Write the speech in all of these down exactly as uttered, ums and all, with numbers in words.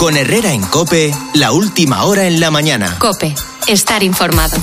Con Herrera en COPE, la última hora en la mañana. COPE, estar informado.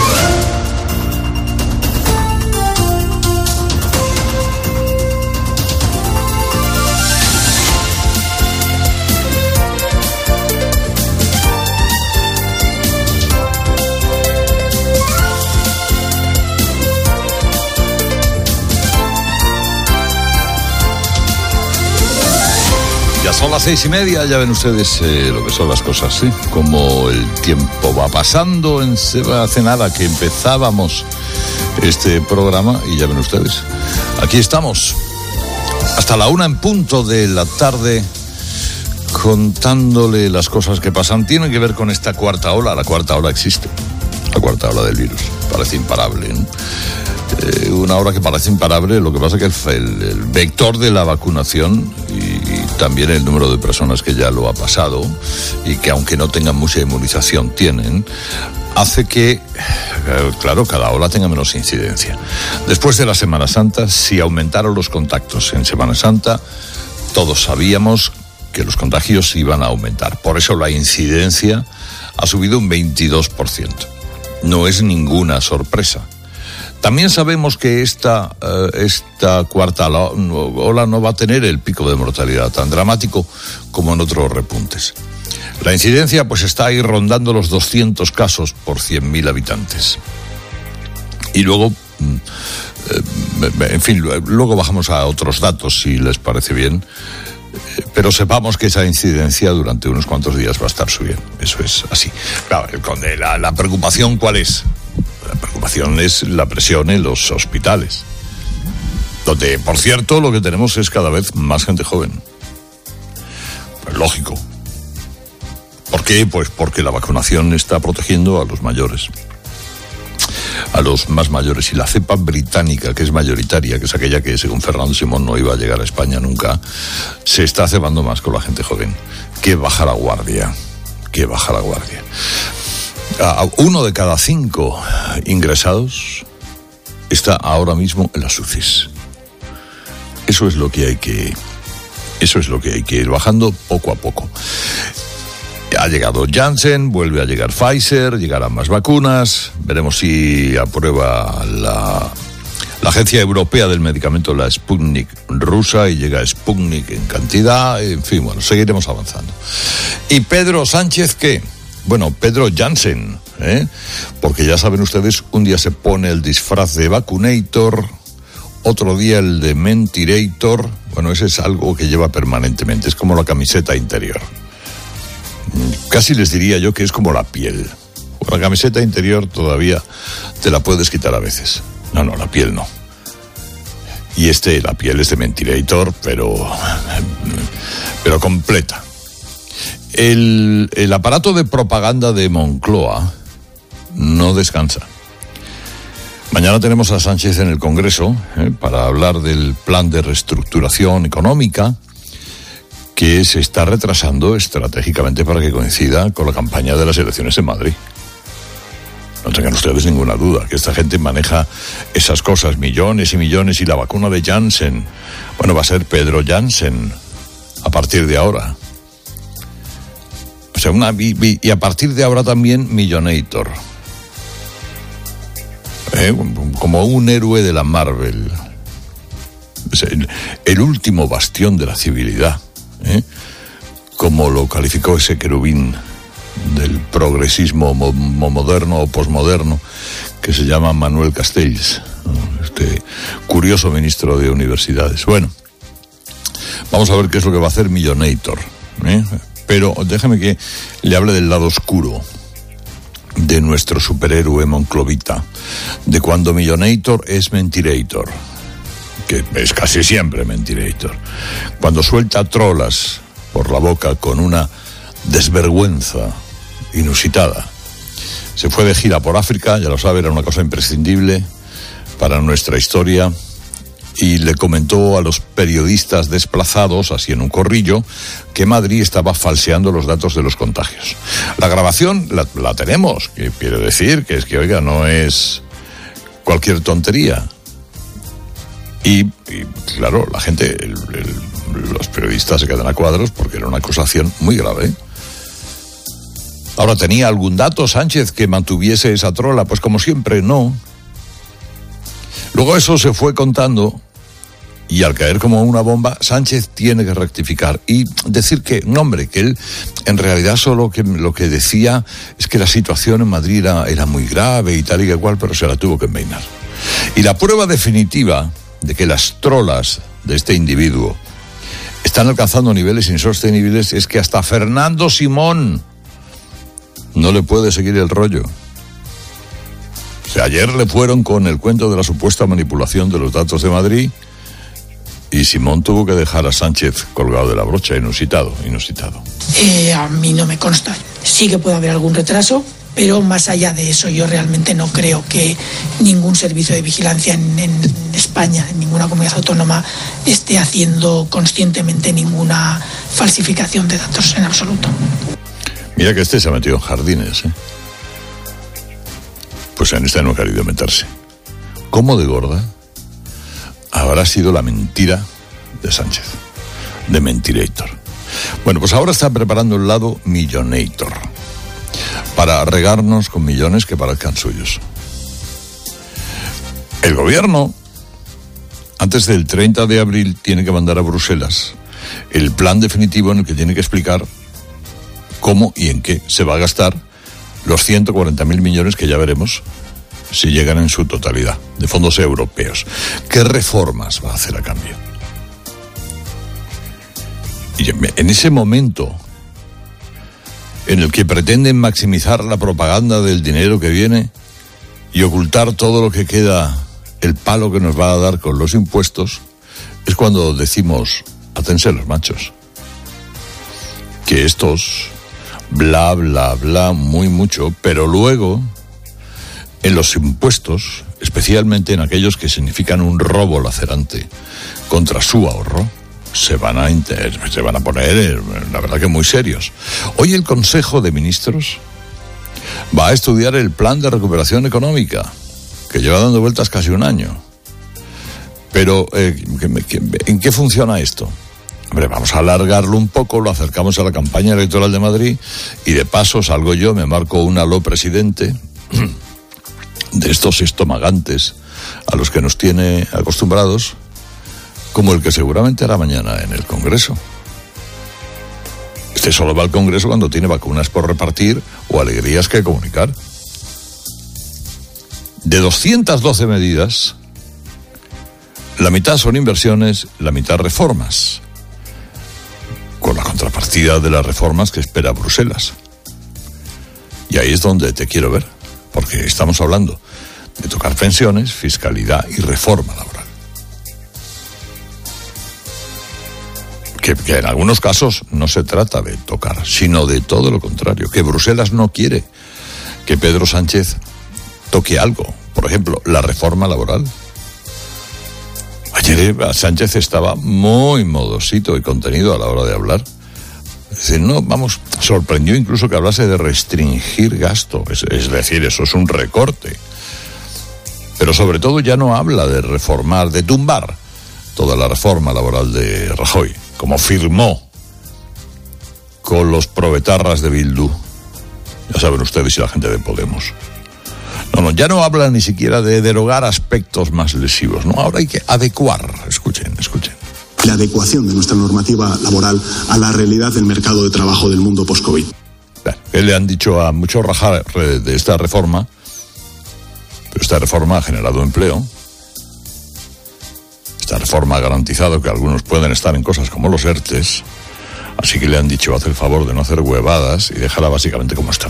Ya son las seis y media, ya ven ustedes eh, lo que son las cosas, ¿sí? Como el tiempo va pasando, en, hace nada que empezábamos este programa y ya ven ustedes, aquí estamos, hasta la una en punto de la tarde, contándole las cosas que pasan. Tienen que ver con esta cuarta ola, la cuarta ola existe, la cuarta ola del virus, parece imparable, ¿no? Eh, una hora que parece imparable, lo que pasa es que el, el, el vector de la vacunación y, y también el número de personas que ya lo ha pasado y que aunque no tengan mucha inmunización tienen, hace que, eh, claro, cada ola tenga menos incidencia. Después de la Semana Santa, si aumentaron los contactos en Semana Santa, todos sabíamos que los contagios iban a aumentar. Por eso la incidencia ha subido un veintidós por ciento. No es ninguna sorpresa. También sabemos que esta, uh, esta cuarta ola no va a tener el pico de mortalidad tan dramático como en otros repuntes. La incidencia pues está ahí rondando los doscientos casos por cien mil habitantes. Y luego, en fin, luego bajamos a otros datos si les parece bien, pero sepamos que esa incidencia durante unos cuantos días va a estar subiendo. Eso es así. Claro, la, la preocupación, ¿cuál es? La preocupación es la presión en los hospitales, donde, por cierto, lo que tenemos es cada vez más gente joven. Pues lógico. ¿Por qué? Pues porque la vacunación está protegiendo a los mayores, a los más mayores. Y la cepa británica, que es mayoritaria, que es aquella que, según Fernando Simón, no iba a llegar a España nunca, se está cebando más con la gente joven. Que baja la guardia, que baja la guardia. A uno de cada cinco ingresados está ahora mismo en las U C Is. Eso es lo que hay que, eso es lo que hay que ir bajando poco a poco. Ha llegado Janssen, vuelve a llegar Pfizer, llegarán más vacunas. Veremos si aprueba la, la Agencia Europea del Medicamento la Sputnik rusa y llega Sputnik en cantidad. En fin, bueno, seguiremos avanzando. ¿Y Pedro Sánchez qué? Bueno, Pedro Janssen, ¿eh? Porque ya saben ustedes, un día se pone el disfraz de Vacunator, otro día el de Mentirator. Bueno, ese es algo que lleva permanentemente, es como la camiseta interior. Casi les diría yo que es como la piel. La camiseta interior todavía te la puedes quitar a veces. No, no, la piel no. Y este, la piel es de Mentirator, pero, pero completa. El, el aparato de propaganda de Moncloa no descansa. Mañana tenemos a Sánchez en el Congreso eh, para hablar del plan de reestructuración económica que se está retrasando estratégicamente para que coincida con la campaña de las elecciones en Madrid. No tengan ustedes ninguna duda que esta gente maneja esas cosas, millones y millones, y la vacuna de Janssen, bueno, va a ser Pedro Janssen a partir de ahora. O sea, una, y, y a partir de ahora también Millonator. ¿Eh? Como un héroe de la Marvel. O sea, el, el último bastión de la civilidad. ¿Eh? Como lo calificó ese querubín del progresismo mo- moderno o posmoderno que se llama Manuel Castells, este curioso ministro de universidades. Bueno, vamos a ver qué es lo que va a hacer Millonator, ¿eh? Pero déjame que le hable del lado oscuro de nuestro superhéroe monclovita, de cuando Millonator es Mentirator, que es casi siempre Mentirator, cuando suelta trolas por la boca con una desvergüenza inusitada. Se fue de gira por África, ya lo sabe, era una cosa imprescindible para nuestra historia, y le comentó a los periodistas desplazados, así en un corrillo, que Madrid estaba falseando los datos de los contagios. La grabación la, la tenemos, que quiere decir que es que, oiga, no es cualquier tontería. Y, y claro, la gente, el, el, los periodistas se quedan a cuadros porque era una acusación muy grave, Ahora, ¿tenía algún dato Sánchez que mantuviese esa trola? Pues como siempre, no. Luego eso se fue contando y al caer como una bomba, Sánchez tiene que rectificar y decir que, no hombre, que él en realidad solo que, lo que decía es que la situación en Madrid era, era muy grave y tal y que cual, pero se la tuvo que envainar. Y la prueba definitiva de que las trolas de este individuo están alcanzando niveles insostenibles es que hasta Fernando Simón no le puede seguir el rollo. O sea, ayer le fueron con el cuento de la supuesta manipulación de los datos de Madrid y Simón tuvo que dejar a Sánchez colgado de la brocha. Inusitado, inusitado. Eh, a mí no me consta. Sí que puede haber algún retraso, pero más allá de eso yo realmente no creo que ningún servicio de vigilancia en, en España, en ninguna comunidad autónoma, esté haciendo conscientemente ninguna falsificación de datos en absoluto. Mira que este se ha metido en jardines, ¿eh? Pues en este no ha querido meterse. ¿Cómo de gorda habrá sido la mentira de Sánchez? De Mentirator. Bueno, pues ahora está preparando el lado Millonator, para regarnos con millones que parezcan suyos. El gobierno, antes del treinta de abril, tiene que mandar a Bruselas el plan definitivo en el que tiene que explicar cómo y en qué se va a gastar los ciento cuarenta mil millones que ya veremos si llegan en su totalidad, de fondos europeos. ¿Qué reformas va a hacer a cambio? Y en ese momento en el que pretenden maximizar la propaganda del dinero que viene y ocultar todo lo que queda, el palo que nos va a dar con los impuestos, es cuando decimos, atense los machos, que estos bla, bla, bla, muy mucho, pero luego en los impuestos, especialmente en aquellos que significan un robo lacerante contra su ahorro, se van a inter- se van a poner, la verdad que muy serios. Hoy el Consejo de Ministros va a estudiar el plan de recuperación económica, que lleva dando vueltas casi un año. Pero, eh, ¿en qué funciona esto? Hombre, vamos a alargarlo un poco, lo acercamos a la campaña electoral de Madrid y de paso salgo yo, me marco un aló presidente de estos estomagantes a los que nos tiene acostumbrados, como el que seguramente hará mañana en el Congreso. Este solo va al Congreso cuando tiene vacunas por repartir o alegrías que comunicar. De doscientas doce medidas, la mitad son inversiones, la mitad reformas, con la contrapartida de las reformas que espera Bruselas. Y ahí es donde te quiero ver, porque estamos hablando de tocar pensiones, fiscalidad y reforma laboral. Que, que en algunos casos no se trata de tocar, sino de todo lo contrario, que Bruselas no quiere que Pedro Sánchez toque algo. Por ejemplo, la reforma laboral. Ayer Sánchez estaba muy modosito y contenido a la hora de hablar. Es decir, no, vamos, sorprendió incluso que hablase de restringir gasto. Es, es decir, eso es un recorte. Pero sobre todo ya no habla de reformar, de tumbar toda la reforma laboral de Rajoy, como firmó con los probetarras de Bildu. Ya saben ustedes y la gente de Podemos. No, no, ya no habla ni siquiera de derogar aspectos más lesivos, ¿no? Ahora hay que adecuar. Escuchen, escuchen. La adecuación de nuestra normativa laboral a la realidad del mercado de trabajo del mundo post-COVID. ¿Qué le han dicho a muchos rajar de esta reforma? Pero esta reforma ha generado empleo. Esta reforma ha garantizado que algunos pueden estar en cosas como los ERTES. Así que le han dicho, haz el favor de no hacer huevadas y déjala básicamente como está.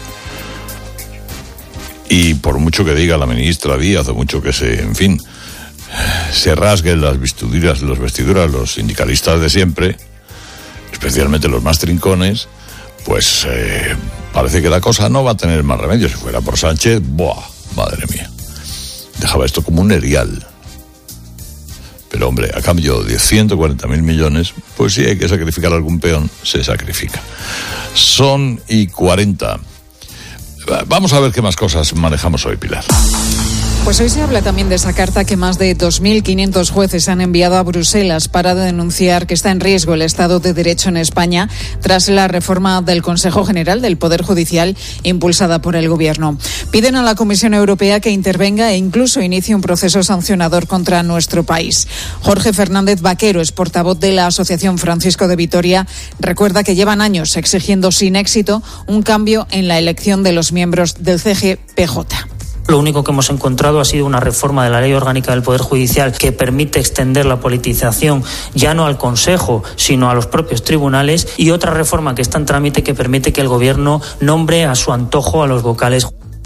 Y por mucho que diga la ministra Díaz, o mucho que se, en fin, se rasguen las vestiduras, los vestiduras los sindicalistas de siempre, especialmente los más trincones, pues eh, parece que la cosa no va a tener más remedio. Si fuera por Sánchez, ¡buah! Madre mía. Dejaba esto como un erial. Pero hombre, a cambio de ciento cuarenta mil millones, pues si hay que sacrificar algún peón, se sacrifica. Son y cuarenta. Vamos a ver qué más cosas manejamos hoy, Pilar. Pues hoy se habla también de esa carta que más de dos mil quinientos jueces han enviado a Bruselas para denunciar que está en riesgo el Estado de Derecho en España tras la reforma del Consejo General del Poder Judicial impulsada por el Gobierno. Piden a la Comisión Europea que intervenga e incluso inicie un proceso sancionador contra nuestro país. Jorge Fernández Vaquero es portavoz de la Asociación Francisco de Vitoria. Recuerda que llevan años exigiendo sin éxito un cambio en la elección de los miembros del C G P J. Lo único que hemos encontrado ha sido una reforma de la Ley Orgánica del Poder Judicial que permite extender la politización ya no al Consejo, sino a los propios tribunales, y otra reforma que está en trámite que permite que el Gobierno nombre a su antojo a los vocales.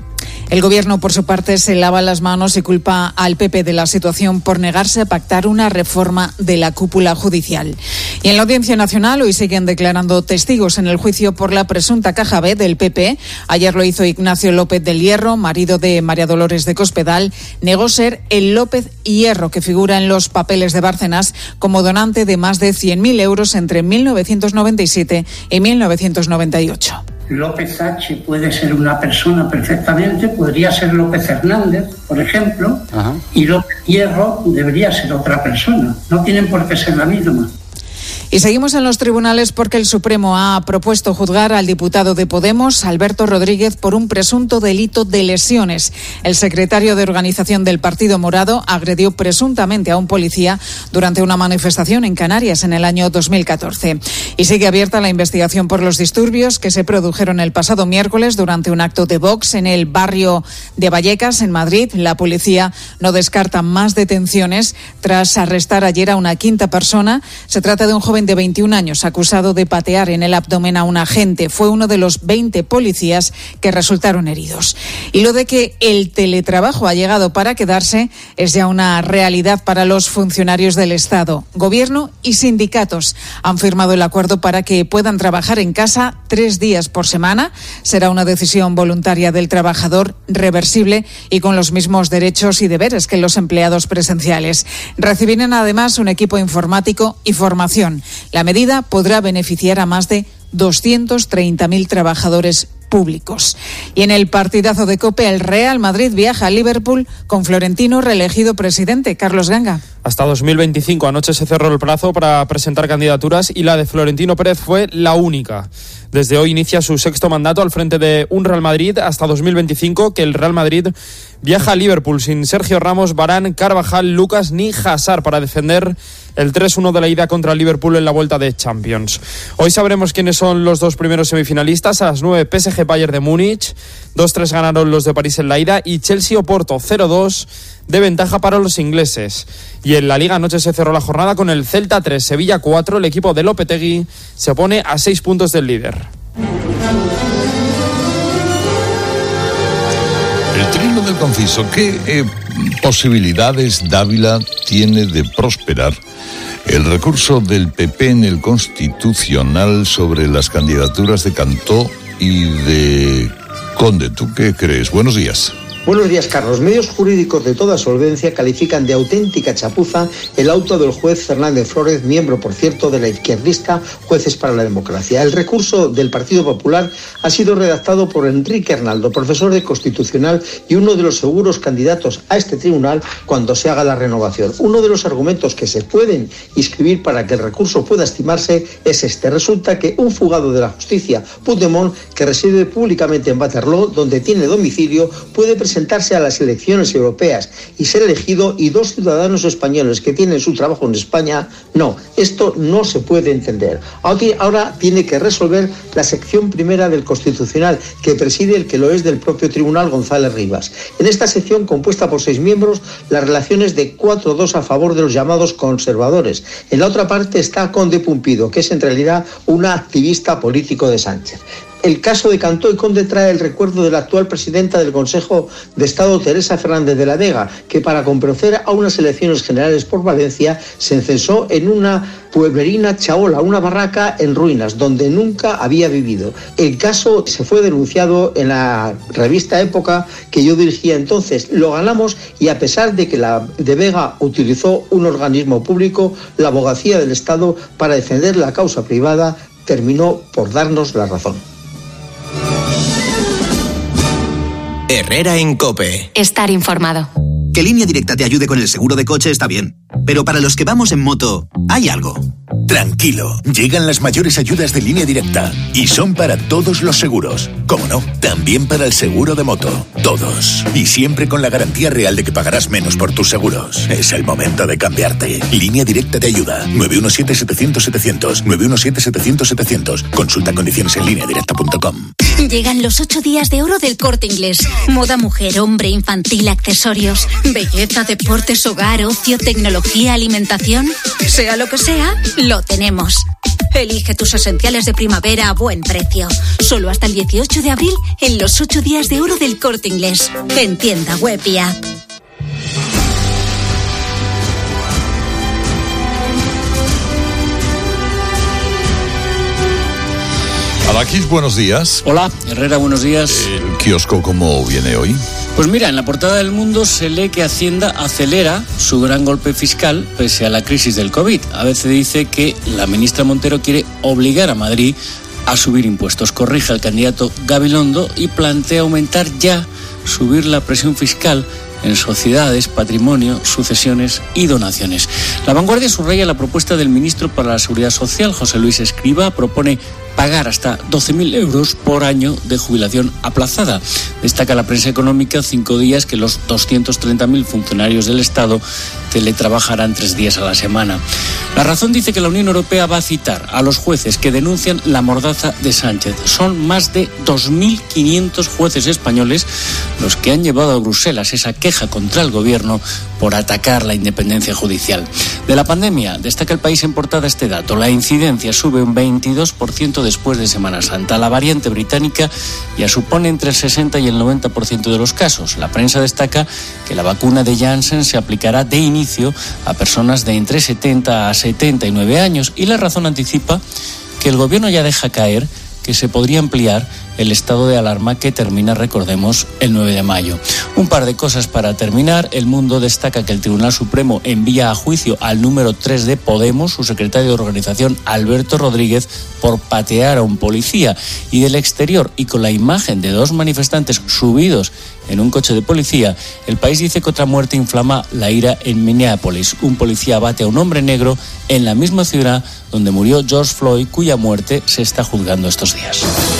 El Gobierno, por su parte, se lava las manos y culpa al P P de la situación por negarse a pactar una reforma de la cúpula judicial. Y en la Audiencia Nacional hoy siguen declarando testigos en el juicio por la presunta caja B del P P. Ayer lo hizo Ignacio López del Hierro, marido de María Dolores de Cospedal. Negó ser el López Hierro que figura en los papeles de Bárcenas como donante de más de cien mil euros entre mil novecientos noventa y siete y mil novecientos noventa y ocho. López H. puede ser una persona perfectamente, podría ser López Hernández, por ejemplo, Ajá. y López Hierro debería ser otra persona. No tienen por qué ser la misma. Y seguimos en los tribunales porque el Supremo ha propuesto juzgar al diputado de Podemos, Alberto Rodríguez, por un presunto delito de lesiones. El secretario de organización del Partido Morado agredió presuntamente a un policía durante una manifestación en Canarias en el año dos mil catorce. Y sigue abierta la investigación por los disturbios que se produjeron el pasado miércoles durante un acto de Vox en el barrio de Vallecas, en Madrid. La policía no descarta más detenciones tras arrestar ayer a una quinta persona. Se trata de un joven de veintiún años acusado de patear en el abdomen a un agente. Fue uno de los veinte policías que resultaron heridos. Y lo de que el teletrabajo ha llegado para quedarse es ya una realidad para los funcionarios del Estado. Gobierno y sindicatos han firmado el acuerdo para que puedan trabajar en casa tres días por semana. Será una decisión voluntaria del trabajador, reversible y con los mismos derechos y deberes que los empleados presenciales. Recibirán además un equipo informático y formación. La medida podrá beneficiar a más de doscientos treinta mil trabajadores públicos. Y en el partidazo de COPE, el Real Madrid viaja a Liverpool con Florentino reelegido presidente. Carlos Ganga. Hasta dos mil veinticinco. Anoche se cerró el plazo para presentar candidaturas y la de Florentino Pérez fue la única. Desde hoy inicia su sexto mandato al frente de un Real Madrid hasta dos mil veinticinco, que el Real Madrid viaja a Liverpool sin Sergio Ramos, Varane, Carvajal, Lucas ni Hazard para defender el tres uno de la ida contra Liverpool en la vuelta de Champions. Hoy sabremos quiénes son los dos primeros semifinalistas. A las nueve, P S G Bayern de Múnich, dos tres ganaron los de París en la ida, y Chelsea Oporto cero dos de ventaja para los ingleses. Y en la Liga anoche se cerró la jornada con el Celta tres, Sevilla cuatro. El equipo de Lopetegui se pone a seis puntos del líder. El trino del conciso. ¿Qué eh, posibilidades Dávila tiene de prosperar el recurso del P P en el Constitucional sobre las candidaturas de Cantó y de Conde? ¿Tú qué crees? Buenos días. Buenos días, Carlos. Medios jurídicos de toda solvencia califican de auténtica chapuza el auto del juez Fernández Flórez, miembro, por cierto, de la izquierdista Jueces para la Democracia. El recurso del Partido Popular ha sido redactado por Enrique Arnaldo, profesor de Constitucional y uno de los seguros candidatos a este tribunal cuando se haga la renovación. Uno de los argumentos que se pueden inscribir para que el recurso pueda estimarse es este. Resulta que un fugado de la justicia, Puigdemont, que reside públicamente en Waterloo, donde tiene domicilio, puede presentar presentarse a las elecciones europeas y ser elegido, y dos ciudadanos españoles que tienen su trabajo en España, no. Esto no se puede entender. Ahora tiene que resolver la sección primera del Constitucional, que preside el que lo es del propio Tribunal, González Rivas. En esta sección, compuesta por seis miembros, las relaciones de cuatro dos a favor de los llamados conservadores. En la otra parte está Conde Pumpido, que es en realidad una activista político de Sánchez. El caso de Cantó y Conde trae el recuerdo de la actual presidenta del Consejo de Estado, Teresa Fernández de la Vega, que para comparecer a unas elecciones generales por Valencia se encensó en una pueblerina chaola, una barraca en ruinas, donde nunca había vivido. El caso se fue denunciado en la revista Época, que yo dirigía entonces. Lo ganamos, y a pesar de que la de Vega utilizó un organismo público, la abogacía del Estado, para defender la causa privada, terminó por darnos la razón. Herrera en COPE. Estar informado. Que Línea Directa te ayude con el seguro de coche está bien, pero para los que vamos en moto, hay algo. Tranquilo, llegan las mayores ayudas de Línea Directa y son para todos los seguros. ¿Cómo no? También para el seguro de moto. Todos. Y siempre con la garantía real de que pagarás menos por tus seguros. Es el momento de cambiarte. Línea Directa te ayuda. nueve uno siete, setecientos, setecientos. nueve uno siete, setecientos, setecientos. Consulta condiciones en línea directa punto com. Llegan los ocho días de oro del Corte Inglés. Moda mujer, hombre, infantil, accesorios, belleza, deportes, hogar, ocio, tecnología, alimentación. Sea lo que sea, lo tenemos. Elige tus esenciales de primavera a buen precio. Solo hasta el dieciocho de abril en los ocho días de oro del Corte Inglés. En tienda web y app. Alakis, buenos días. Hola, Herrera, buenos días. ¿El kiosco cómo viene hoy? Pues mira, en la portada del Mundo se lee que Hacienda acelera su gran golpe fiscal pese a la crisis del COVID. A veces dice que la ministra Montero quiere obligar a Madrid a subir impuestos. Corrige al candidato Gabilondo y plantea aumentar ya, subir la presión fiscal en sociedades, patrimonio, sucesiones y donaciones. La Vanguardia subraya la propuesta del ministro para la Seguridad Social, José Luis Escrivá, propone pagar hasta doce mil euros por año de jubilación aplazada. Destaca la prensa económica cinco días que los doscientos treinta mil funcionarios del Estado teletrabajarán tres días a la semana. La Razón dice que la Unión Europea va a citar a los jueces que denuncian la mordaza de Sánchez. Son más de dos mil quinientos jueces españoles los que han llevado a Bruselas esa queja contra el gobierno por atacar la independencia judicial. De la pandemia, destaca El País en portada este dato. La incidencia sube un veintidós por ciento después de Semana Santa. La variante británica ya supone entre el sesenta y el noventa por ciento de los casos. La prensa destaca que la vacuna de Janssen se aplicará de inicio a personas de entre setenta a setenta y nueve años y La Razón anticipa que el gobierno ya deja caer que se podría ampliar el estado de alarma que termina, recordemos, el nueve de mayo. Un par de cosas para terminar. El Mundo destaca que el Tribunal Supremo envía a juicio al número tres de Podemos, su secretario de organización, Alberto Rodríguez, por patear a un policía. Y del exterior, y con la imagen de dos manifestantes subidos en un coche de policía, El País dice que otra muerte inflama la ira en Minneapolis. Un policía bate a un hombre negro en la misma ciudad donde murió George Floyd, cuya muerte se está juzgando estos días.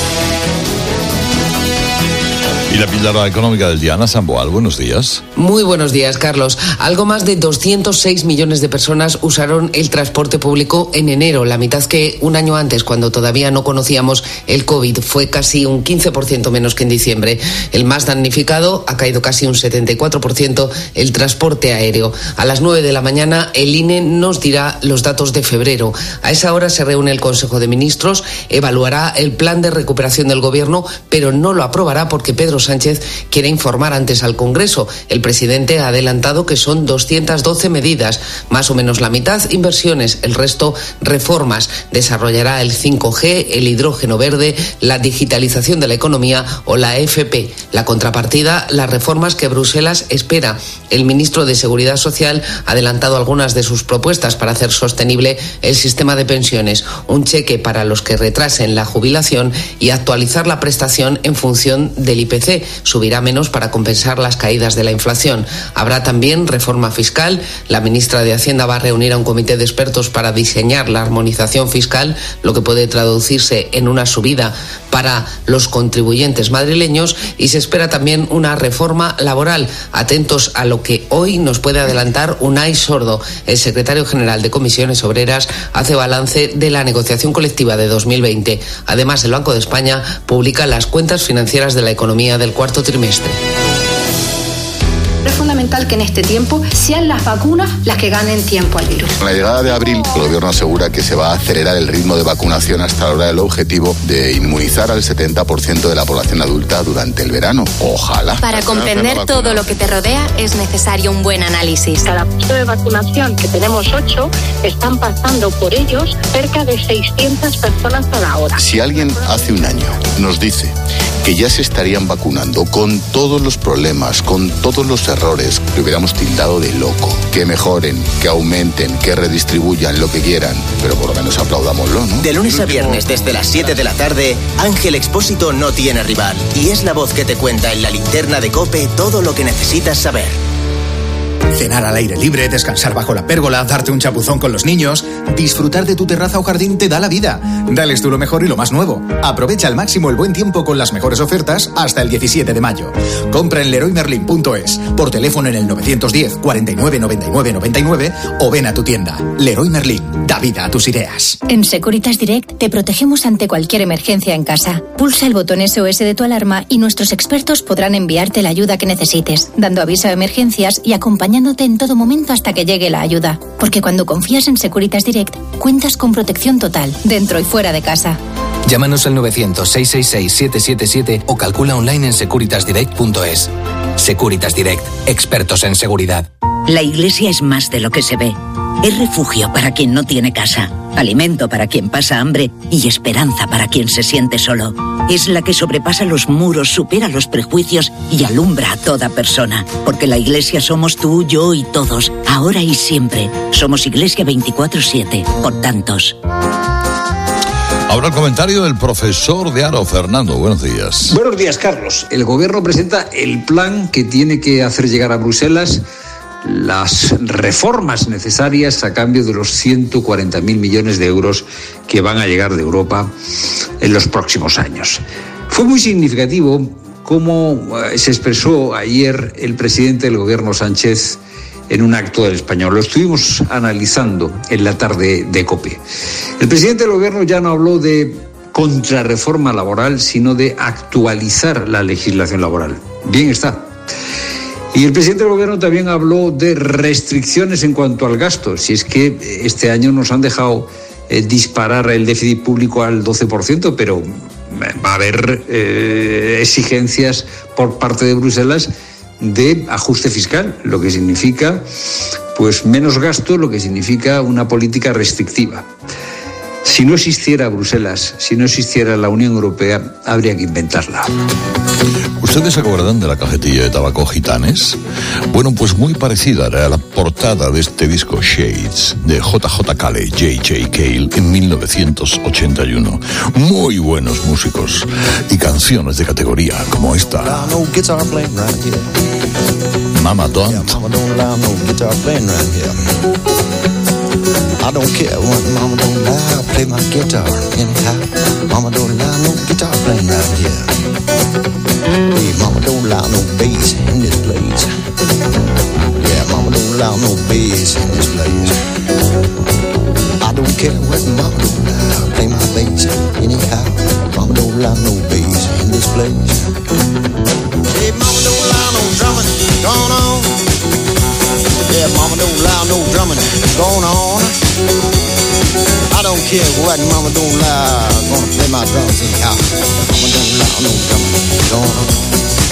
Y la píldora económica del día, Ana Samboal, buenos días. Muy buenos días, Carlos. Algo más de doscientos seis millones de personas usaron el transporte público en enero, la mitad que un año antes, cuando todavía no conocíamos el COVID. Fue casi un quince por ciento menos que en diciembre. El más damnificado ha caído casi un setenta y cuatro por ciento el transporte aéreo. A las nueve de la mañana el I N E nos dirá los datos de febrero. A esa hora se reúne el Consejo de Ministros, evaluará el plan de recuperación del Gobierno, pero no lo aprobará porque Pedro Sánchez quiere informar antes al Congreso. El presidente ha adelantado que son doscientas doce medidas, más o menos la mitad inversiones, el resto reformas. Desarrollará el cinco G, el hidrógeno verde, la digitalización de la economía o la F P. La contrapartida, las reformas que Bruselas espera. El ministro de Seguridad Social ha adelantado algunas de sus propuestas para hacer sostenible el sistema de pensiones, un cheque para los que retrasen la jubilación y actualizar la prestación en función del I P C. Subirá menos para compensar las caídas de la inflación. Habrá también reforma fiscal. La ministra de Hacienda va a reunir a un comité de expertos para diseñar la armonización fiscal, lo que puede traducirse en una subida para los contribuyentes madrileños, y se espera también una reforma laboral. Atentos a lo que hoy nos puede adelantar Unai Sordo. El secretario general de Comisiones Obreras hace balance de la negociación colectiva de dos mil veinte. Además, el Banco de España publica las cuentas financieras de la economía del cuarto trimestre. Es fundamental que en este tiempo sean las vacunas las que ganen tiempo al virus. Con la llegada de abril, el gobierno asegura que se va a acelerar el ritmo de vacunación hasta lograr el objetivo de inmunizar al setenta por ciento de la población adulta durante el verano. Ojalá. Para comprender todo lo que te rodea es necesario un buen análisis. Cada puesto de vacunación, que tenemos ocho, están pasando por ellos cerca de seiscientas personas cada hora. Si alguien hace un año nos dice que ya se estarían vacunando con todos los problemas, con todos los errores, le hubiéramos tildado de loco. Que mejoren, que aumenten, que redistribuyan lo que quieran, pero por lo menos aplaudámoslo, ¿no? De lunes a viernes desde las siete de la tarde, Ángel Expósito no tiene rival y es la voz que te cuenta en la linterna de COPE todo lo que necesitas saber. Cenar al aire libre, descansar bajo la pérgola, darte un chapuzón con los niños, disfrutar de tu terraza o jardín te da la vida. Dales tú lo mejor y lo más nuevo. Aprovecha al máximo el buen tiempo con las mejores ofertas hasta el diecisiete de mayo. Compra en leroy merlin punto es, por teléfono en el novecientos diez, cuarenta y nueve, noventa y nueve, noventa y nueve o ven a tu tienda. Leroy Merlin, da vida a tus ideas. En Securitas Direct te protegemos ante cualquier emergencia en casa. Pulsa el botón S O S de tu alarma y nuestros expertos podrán enviarte la ayuda que necesites, dando aviso de emergencias y acompañándote en todo momento hasta que llegue la ayuda. Porque cuando confías en Securitas Direct, cuentas con protección total, dentro y fuera de casa. Llámanos al novecientos, seiscientos sesenta y seis, siete siete siete o calcula online en securitas direct punto es. Securitas Direct, expertos en seguridad. La iglesia es más de lo que se ve. Es refugio para quien no tiene casa, alimento para quien pasa hambre y esperanza para quien se siente solo. Es la que sobrepasa los muros, supera los prejuicios y alumbra a toda persona. Porque la iglesia somos tú, yo y todos, ahora y siempre. Somos Iglesia veinticuatro siete, por tantos. Ahora el comentario del profesor de Aro, Fernando. Buenos días. Buenos días, Carlos. El gobierno presenta el plan que tiene que hacer llegar a Bruselas las reformas necesarias a cambio de los ciento cuarenta mil millones de euros que van a llegar de Europa en los próximos años. Fue muy significativo cómo se expresó ayer el presidente del gobierno, Sánchez, en un acto del Español. Lo estuvimos analizando en la tarde de COPE. El presidente del gobierno ya no habló de contrarreforma laboral, sino de actualizar la legislación laboral. Bien está. Y el presidente del gobierno también habló de restricciones en cuanto al gasto. Si es que este año nos han dejado eh, disparar el déficit público al doce por ciento, pero va a haber eh, exigencias por parte de Bruselas de ajuste fiscal, lo que significa pues menos gasto, lo que significa una política restrictiva. Si no existiera Bruselas, si no existiera la Unión Europea, habría que inventarla. ¿Ustedes se acuerdan de la cajetilla de tabaco Gitanes? Bueno, pues muy parecida era la portada de este disco Shades de J J Cale, J J Cale en mil novecientos ochenta y uno. Muy buenos músicos y canciones de categoría como esta. Mama Don't. I don't care what mama don't lie, I play my guitar anyhow. Mama don't allow no guitar playing right here. Hey, mama don't allow no bass in this place. Yeah, mama don't allow no bass in this place. I don't care what mama don't lie, I play my bass anyhow. Mama don't allow no bass in this place. Hey, mama don't allow no drumming going on. Yeah, mama don't allow no drumming going on. I don't care what mama don't allow, I'm gonna play my drums anyhow. Mama don't allow no drumming going on.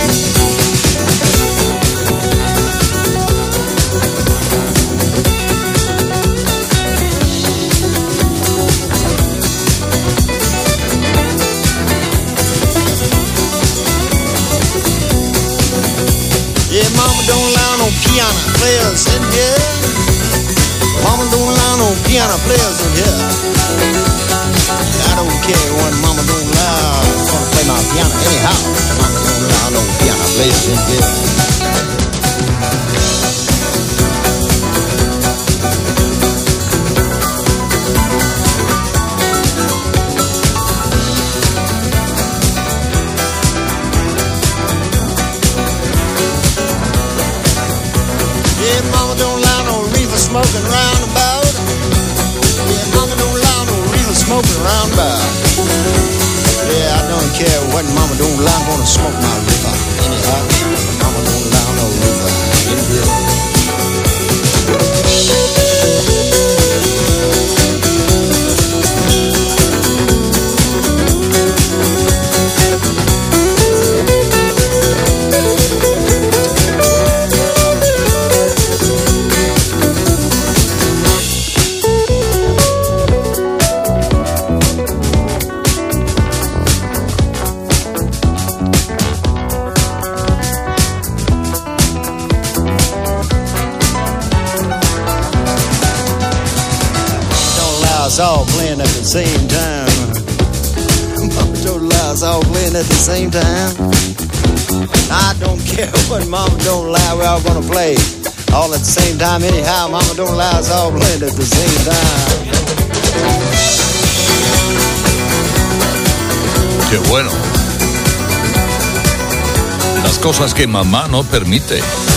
Yeah, mama don't allow no piano players in here. Mama don't allow no piano players in here. I don't care what mama don't allow, I'm gonna play my piano anyhow. Mama don't allow no piano players in here. Smoking round about. Yeah, mama don't allow no real smoking round about. Yeah, I don't care what mama don't allow, I'm gonna smoke my river anyhow. Mama don't allow no river in here. Louse all playing at the same time. Mama Don't Lie all playing at the same time. I don't care what Mama Don't Lie, we're all gonna play all at the same time anyhow. Mama Don't Lie all playing at the same time. Qué bueno. Las cosas que mamá no permite.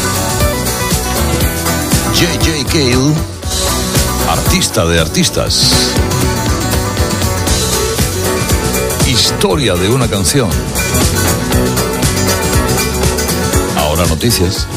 J J. Cale, artista de artistas. Historia de una canción. Ahora noticias.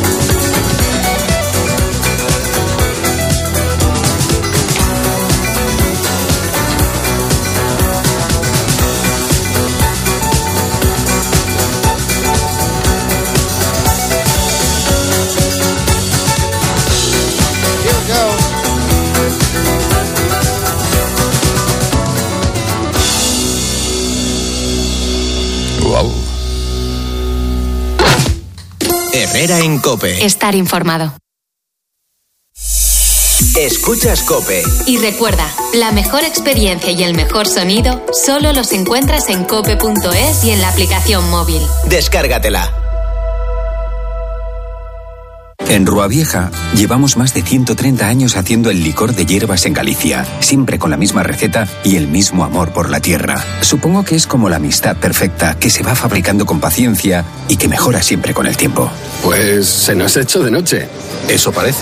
Herrera en COPE. Estar informado. Escuchas COPE. Y recuerda, la mejor experiencia y el mejor sonido solo los encuentras en cope punto es y en la aplicación móvil. Descárgatela. En Rua Vieja llevamos más de ciento treinta años haciendo el licor de hierbas en Galicia, siempre con la misma receta y el mismo amor por la tierra. Supongo que es como la amistad perfecta que se va fabricando con paciencia y que mejora siempre con el tiempo. Pues se nos ha hecho de noche. Eso parece.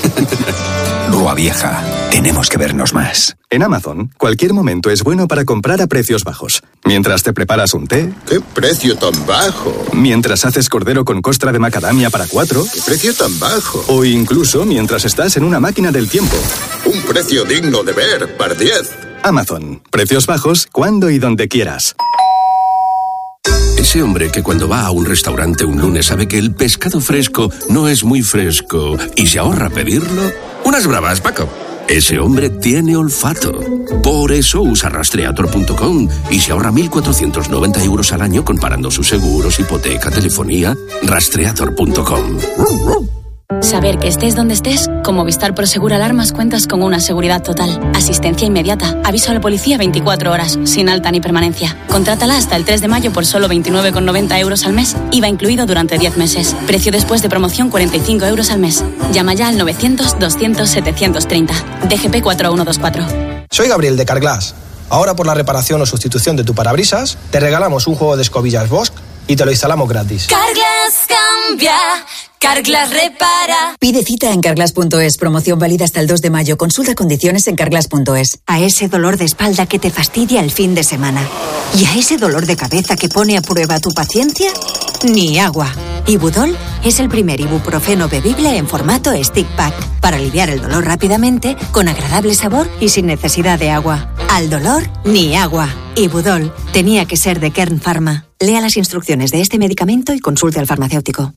Rua Vieja. Tenemos que vernos más. En Amazon, cualquier momento es bueno para comprar a precios bajos. Mientras te preparas un té... ¿Qué precio tan bajo? Mientras haces cordero con costra de macadamia para cuatro... ¿Qué precio tan bajo? O incluso mientras estás en una máquina del tiempo. Un precio digno de ver, par diez. Amazon. Precios bajos cuando y donde quieras. Ese hombre que cuando va a un restaurante un lunes sabe que el pescado fresco no es muy fresco y se ahorra pedirlo. Unas bravas, Paco. Ese hombre tiene olfato. Por eso usa rastreator punto com y se ahorra mil cuatrocientos noventa euros al año comparando sus seguros, hipoteca, telefonía. rastreator punto com. Saber que estés donde estés, con Movistar Prosegur Alarmas cuentas con una seguridad total, asistencia inmediata, aviso a la policía veinticuatro horas, sin alta ni permanencia. Contrátala hasta el tres de mayo por solo veintinueve con noventa euros al mes, I V A incluido durante diez meses. Precio después de promoción cuarenta y cinco euros al mes. Llama ya al novecientos doscientos setecientos treinta. D G P cuatro uno dos cuatro. Soy Gabriel de Carglass. Ahora por la reparación o sustitución de tu parabrisas, te regalamos un juego de escobillas Bosch y te lo instalamos gratis. Carglass cambia, Carglass repara. Pide cita en carglass punto es. Promoción válida hasta el dos de mayo. Consulta condiciones en carglass punto es. A ese dolor de espalda que te fastidia el fin de semana. Y a ese dolor de cabeza que pone a prueba tu paciencia, ni agua. Ibudol es el primer ibuprofeno bebible en formato stick pack para aliviar el dolor rápidamente, con agradable sabor y sin necesidad de agua. Al dolor, ni agua. Ibudol tenía que ser de Kern Pharma. Lea las instrucciones de este medicamento y consulte al farmacéutico.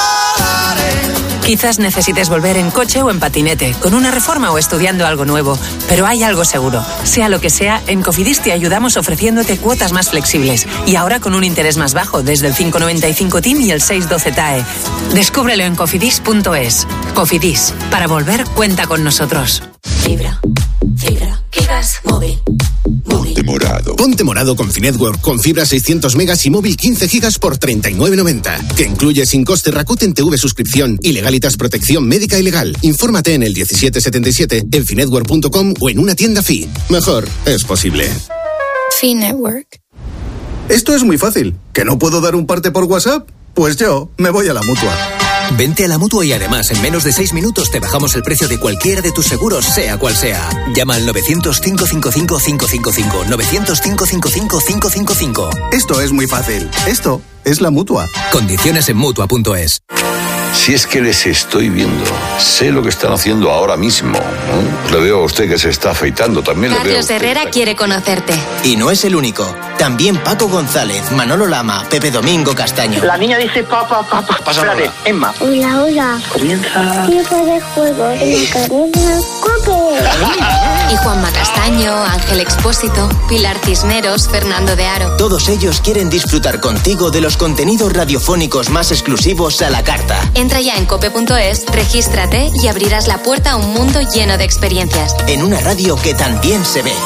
Quizás necesites volver en coche o en patinete, con una reforma o estudiando algo nuevo, pero hay algo seguro. Sea lo que sea, en Cofidis te ayudamos ofreciéndote cuotas más flexibles y ahora con un interés más bajo, desde el cinco noventa y cinco T I M y el seis doce T A E. Descúbrelo en cofidis punto es. Cofidis, para volver, cuenta con nosotros. Fibra, fibra, gigas, móvil. Ponte morado. Ponte morado con Finetwork, con fibra seiscientos megas y móvil quince gigas por treinta y nueve noventa. Que incluye sin coste Rakuten T V suscripción y Legalitas protección médica y legal. Infórmate en el diecisiete setenta y siete, en finetwork punto com o en una tienda Fi. Mejor es posible. Finetwork. Esto es muy fácil. ¿Que no puedo dar un parte por WhatsApp? Pues yo me voy a la Mutua. Vente a la Mutua y además en menos de seis minutos te bajamos el precio de cualquiera de tus seguros, sea cual sea. Llama al novecientos, cinco cinco cinco, cinco cinco cinco, novecientos, cinco cinco cinco, cinco cinco cinco. Esto es muy fácil. Esto es la Mutua. Condiciones en mutua punto es. Si es que les estoy viendo, sé lo que están haciendo ahora mismo, ¿no? Le veo a usted que se está afeitando también. Carlos le veo usted... Herrera quiere conocerte. Y no es el único. También Paco González, Manolo Lama, Pepe Domingo Castaño. La niña dice papá, papá. Espérate, Emma. Hola, hola. Comienza. Tiempo de juego en la cadena COPE. Y Juanma Castaño, Ángel Expósito, Pilar Cisneros, Fernando de Aro. Todos ellos quieren disfrutar contigo de los contenidos radiofónicos más exclusivos a la carta. Entra ya en cope punto es, regístrate y abrirás la puerta a un mundo lleno de experiencias. En una radio que también se ve.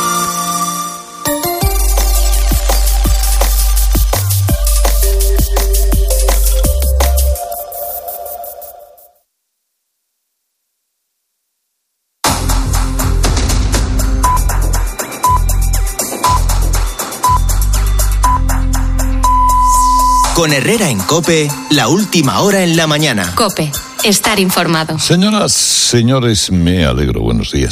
Con Herrera en COPE, la última hora en la mañana. COPE, estar informado. Señoras, señores, me alegro. Buenos días.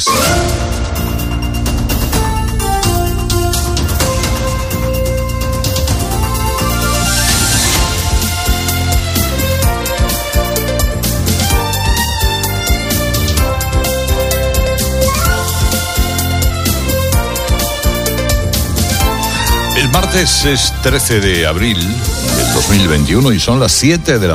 El martes es trece de abril del dos mil veintiuno y son las siete de la